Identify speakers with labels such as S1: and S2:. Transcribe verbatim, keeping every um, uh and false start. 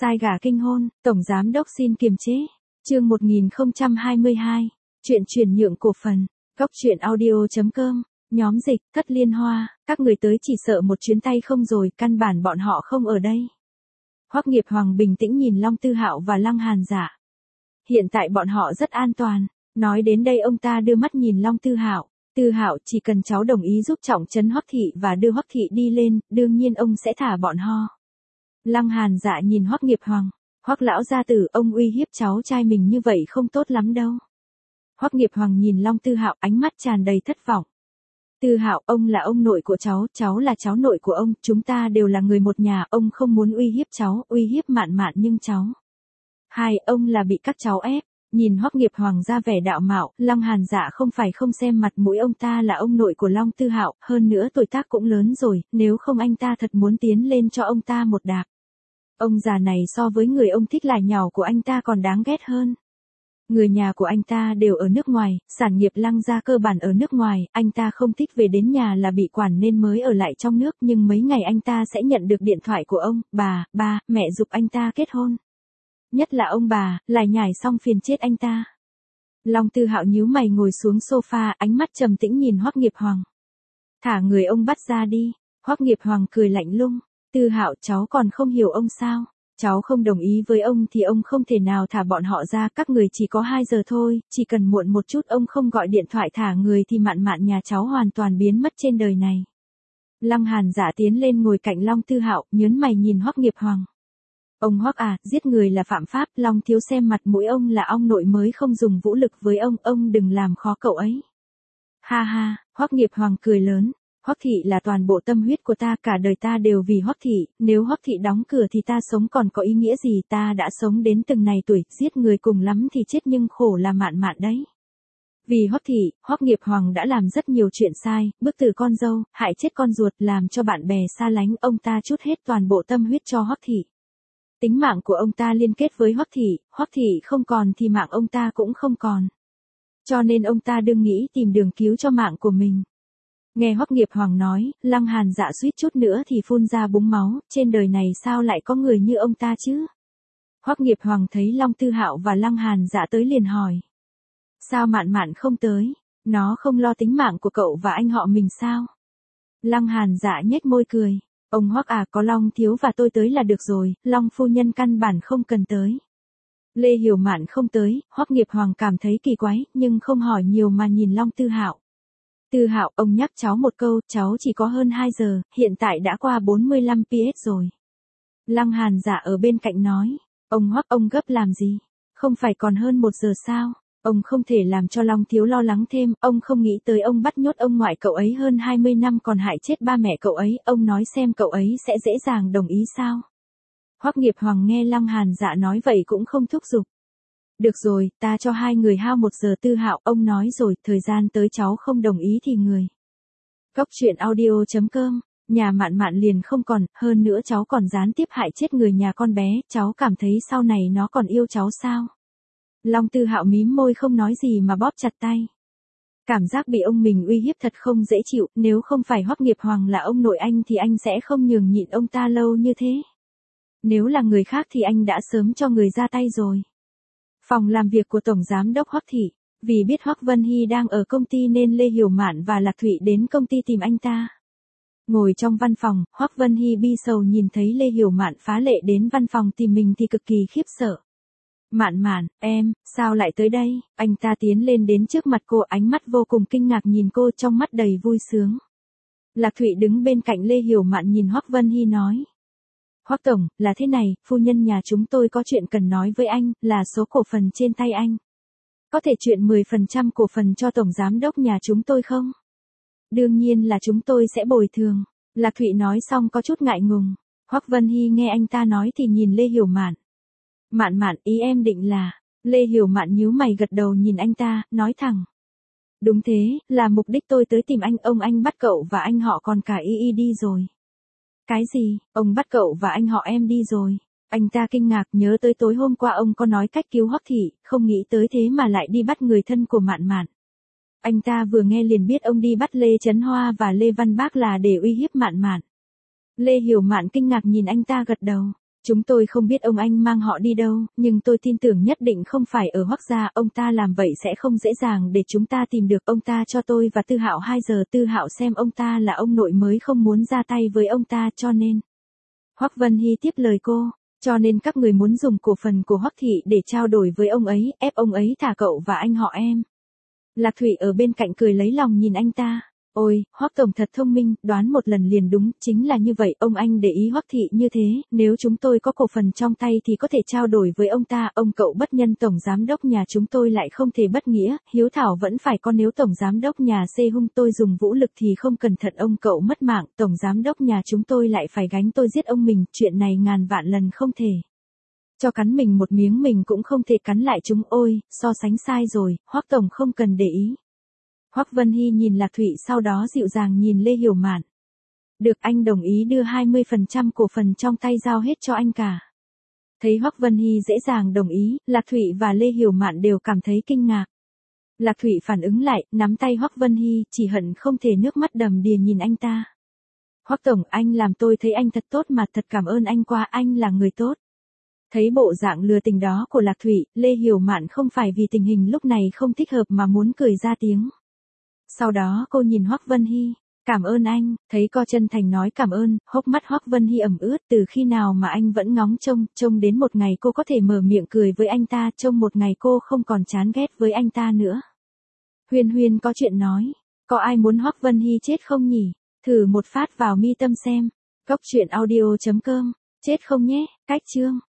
S1: Sai gà kinh hôn, Tổng Giám Đốc xin kiềm chế. Chương một nghìn không trăm hai mươi hai. Chuyện chuyển nhượng cổ phần. Góc truyện audio chấm com. Nhóm dịch, Thất Liên Hoa, các người tới chỉ sợ một chuyến tay không rồi, căn bản bọn họ không ở đây. Hoắc Nghiệp Hoàng bình tĩnh nhìn Long Tư Hạo và Lăng Hàn Dạ. Hiện tại bọn họ rất an toàn. Nói đến đây ông ta đưa mắt nhìn Long Tư Hạo. Tư Hạo, chỉ cần cháu đồng ý giúp trọng trấn Hoắc thị và đưa Hoắc thị đi lên, đương nhiên ông sẽ thả bọn họ. Lăng Hàn Dạ nhìn Hoắc Nghiệp Hoàng. Hoắc lão gia tử, ông uy hiếp cháu trai mình như vậy không tốt lắm đâu. Hoắc Nghiệp Hoàng nhìn Long Tư Hạo, ánh mắt tràn đầy thất vọng. Tư Hạo, ông là ông nội của cháu, cháu là cháu nội của ông, chúng ta đều là người một nhà, ông không muốn uy hiếp cháu, uy hiếp Mạn Mạn nhưng cháu. Hai, ông là bị các cháu ép. Nhìn Hoắc Nghiệp Hoàng ra vẻ đạo mạo, Lăng Hàn Dạ không phải không xem mặt mũi, ông ta là ông nội của Long Tư Hạo, hơn nữa tuổi tác cũng lớn rồi, nếu không anh ta thật muốn tiến lên cho ông ta một đạp. Ông già này so với người ông thích lải nhải của anh ta còn đáng ghét hơn. Người nhà của anh ta đều ở nước ngoài, sản nghiệp Lăng gia cơ bản ở nước ngoài, anh ta không thích về đến nhà là bị quản nên mới ở lại trong nước, nhưng mấy ngày anh ta sẽ nhận được điện thoại của ông, bà, ba, mẹ giục anh ta kết hôn. Nhất là ông bà, lải nhải xong phiền chết anh ta. Long Tư Hạo nhíu mày ngồi xuống sofa, ánh mắt trầm tĩnh nhìn Hoắc Nghiệp Hoàng. Thả người ông bắt ra đi. Hoắc Nghiệp Hoàng cười lạnh lùng. Tư Hạo, cháu còn không hiểu ông sao? Cháu không đồng ý với ông thì ông không thể nào thả bọn họ ra, các người chỉ có hai giờ thôi, chỉ cần muộn một chút ông không gọi điện thoại thả người thì Mạn Mạn nhà cháu hoàn toàn biến mất trên đời này. Lăng Hàn Dạ tiến lên ngồi cạnh Long Tư Hạo, nhớn mày nhìn Hoắc Nghiệp Hoàng. Ông Hoắc à, giết người là phạm pháp, Long thiếu xem mặt mũi ông là ông nội mới không dùng vũ lực với ông, ông đừng làm khó cậu ấy. Ha ha, Hoắc Nghiệp Hoàng cười lớn. Hoắc thị là toàn bộ tâm huyết của ta, cả đời ta đều vì Hoắc thị, nếu Hoắc thị đóng cửa thì ta sống còn có ý nghĩa gì, ta đã sống đến từng này tuổi, giết người cùng lắm thì chết nhưng khổ là Mạn Mạn đấy. Vì Hoắc thị, Hoắc Nghiệp Hoàng đã làm rất nhiều chuyện sai, bức tử con dâu, hại chết con ruột, làm cho bạn bè xa lánh, ông ta trút hết toàn bộ tâm huyết cho Hoắc thị. Tính mạng của ông ta liên kết với Hoắc thị, Hoắc thị không còn thì mạng ông ta cũng không còn. Cho nên ông ta đừng nghĩ tìm đường cứu cho mạng của mình. Nghe Hoắc Nghiệp Hoàng nói, Lăng Hàn Dạ suýt chút nữa thì phun ra búng máu, trên đời này sao lại có người như ông ta chứ? Hoắc Nghiệp Hoàng thấy Long Tư Hạo và Lăng Hàn Dạ tới liền hỏi. Sao Mạn Mạn không tới? Nó không lo tính mạng của cậu và anh họ mình sao? Lăng Hàn Dạ nhếch môi cười. Ông Hoắc à, có Long thiếu và tôi tới là được rồi, Long phu nhân căn bản không cần tới. Lê Hiểu Mạn không tới, Hoắc Nghiệp Hoàng cảm thấy kỳ quái, nhưng không hỏi nhiều mà nhìn Long Tư Hạo. Tư Hạo, ông nhắc cháu một câu, cháu chỉ có hơn hai giờ, hiện tại đã qua bốn mươi lăm pi ét rồi. Lăng Hàn Dạ ở bên cạnh nói, ông Hoắc, ông gấp làm gì? Không phải còn hơn một giờ sao? Ông không thể làm cho Long thiếu lo lắng thêm, ông không nghĩ tới ông bắt nhốt ông ngoại cậu ấy hơn hai mươi năm còn hại chết ba mẹ cậu ấy, ông nói xem cậu ấy sẽ dễ dàng đồng ý sao? Hoắc Nghiệp Hoàng nghe Lăng Hàn Dạ nói vậy cũng không thúc giục. Được rồi, ta cho hai người hao một giờ. Tư Hạo, ông nói rồi, thời gian tới cháu không đồng ý thì người. Góc truyện audio chấm com, nhà Mạn Mạn liền không còn, hơn nữa cháu còn gián tiếp hại chết người nhà con bé, cháu cảm thấy sau này nó còn yêu cháu sao? Long Tư Hạo mím môi không nói gì mà bóp chặt tay. Cảm giác bị ông mình uy hiếp thật không dễ chịu, nếu không phải Hoắc Nghiệp Hoàng là ông nội anh thì anh sẽ không nhường nhịn ông ta lâu như thế. Nếu là người khác thì anh đã sớm cho người ra tay rồi. Phòng làm việc của Tổng Giám Đốc Hoắc thị, vì biết Hoắc Vân Hy đang ở công ty nên Lê Hiểu Mạn và Lạc Thụy đến công ty tìm anh ta. Ngồi trong văn phòng, Hoắc Vân Hy bi sầu nhìn thấy Lê Hiểu Mạn phá lệ đến văn phòng tìm mình thì cực kỳ khiếp sợ. Mạn Mạn, em, sao lại tới đây? Anh ta tiến lên đến trước mặt cô, ánh mắt vô cùng kinh ngạc nhìn cô, trong mắt đầy vui sướng. Lạc Thụy đứng bên cạnh Lê Hiểu Mạn nhìn Hoắc Vân Hy nói. Hoắc tổng, là thế này, phu nhân nhà chúng tôi có chuyện cần nói với anh, là số cổ phần trên tay anh. Có thể chuyển mười phần trăm cổ phần cho Tổng Giám Đốc nhà chúng tôi không? Đương nhiên là chúng tôi sẽ bồi thường. Lạc Thụy nói xong có chút ngại ngùng. Hoắc Vân Hy nghe anh ta nói thì nhìn Lê Hiểu Mạn. Mạn Mạn, ý em định là... Lê Hiểu Mạn nhíu mày gật đầu nhìn anh ta, nói thẳng. Đúng thế, là mục đích tôi tới tìm anh, ông anh bắt cậu và anh họ còn cả y y đi rồi. Cái gì, ông bắt cậu và anh họ em đi rồi? Anh ta kinh ngạc nhớ tới tối hôm qua ông có nói cách cứu Hoắc thị, không nghĩ tới thế mà lại đi bắt người thân của Mạn Mạn. Anh ta vừa nghe liền biết ông đi bắt Lê Chấn Hoa và Lê Văn Bác là để uy hiếp Mạn Mạn. Lê Hiểu Mạn kinh ngạc nhìn anh ta gật đầu. Chúng tôi không biết ông anh mang họ đi đâu, nhưng tôi tin tưởng nhất định không phải ở Hoắc gia, ông ta làm vậy sẽ không dễ dàng để chúng ta tìm được ông ta cho tôi và Tư Hạo hai giờ. Tư Hạo xem ông ta là ông nội mới không muốn ra tay với ông ta cho nên. Hoắc Vân Hy tiếp lời cô, cho nên các người muốn dùng cổ phần của Hoắc thị để trao đổi với ông ấy, ép ông ấy thả cậu và anh họ em. Lạc Thụy ở bên cạnh cười lấy lòng nhìn anh ta. Ôi, Hoắc tổng thật thông minh, đoán một lần liền đúng, chính là như vậy, ông anh để ý Hoắc thị như thế, nếu chúng tôi có cổ phần trong tay thì có thể trao đổi với ông ta, ông cậu bất nhân tổng giám đốc nhà chúng tôi lại không thể bất nghĩa, hiếu thảo vẫn phải có, nếu tổng giám đốc nhà xê hung tôi dùng vũ lực thì không cẩn thận ông cậu mất mạng, tổng giám đốc nhà chúng tôi lại phải gánh tôi giết ông mình, chuyện này ngàn vạn lần không thể. Cho cắn mình một miếng mình cũng không thể cắn lại chúng, ôi, so sánh sai rồi, Hoắc tổng không cần để ý. Hoắc Vân Hy nhìn Lạc Thụy sau đó dịu dàng nhìn Lê Hiểu Mạn. Được, anh đồng ý đưa hai mươi phần trăm cổ phần trong tay giao hết cho anh cả. Thấy Hoắc Vân Hy dễ dàng đồng ý, Lạc Thụy và Lê Hiểu Mạn đều cảm thấy kinh ngạc. Lạc Thụy phản ứng lại, nắm tay Hoắc Vân Hy, chỉ hận không thể nước mắt đầm đìa nhìn anh ta. Hoắc tổng, anh làm tôi thấy anh thật tốt mà, thật cảm ơn anh qua, anh là người tốt. Thấy bộ dạng lừa tình đó của Lạc Thụy, Lê Hiểu Mạn không phải vì tình hình lúc này không thích hợp mà muốn cười ra tiếng. Sau đó cô nhìn Hoắc Vân Hy, cảm ơn anh, thấy cô chân thành nói cảm ơn, hốc mắt Hoắc Vân Hy ẩm ướt, từ khi nào mà anh vẫn ngóng trông, trông đến một ngày cô có thể mở miệng cười với anh ta, trông một ngày cô không còn chán ghét với anh ta nữa. Huyên Huyên có chuyện nói, có ai muốn Hoắc Vân Hy chết không nhỉ? Thử một phát vào mi tâm xem. Cốc truyện audio chấm com, chết không nhé, cách chương.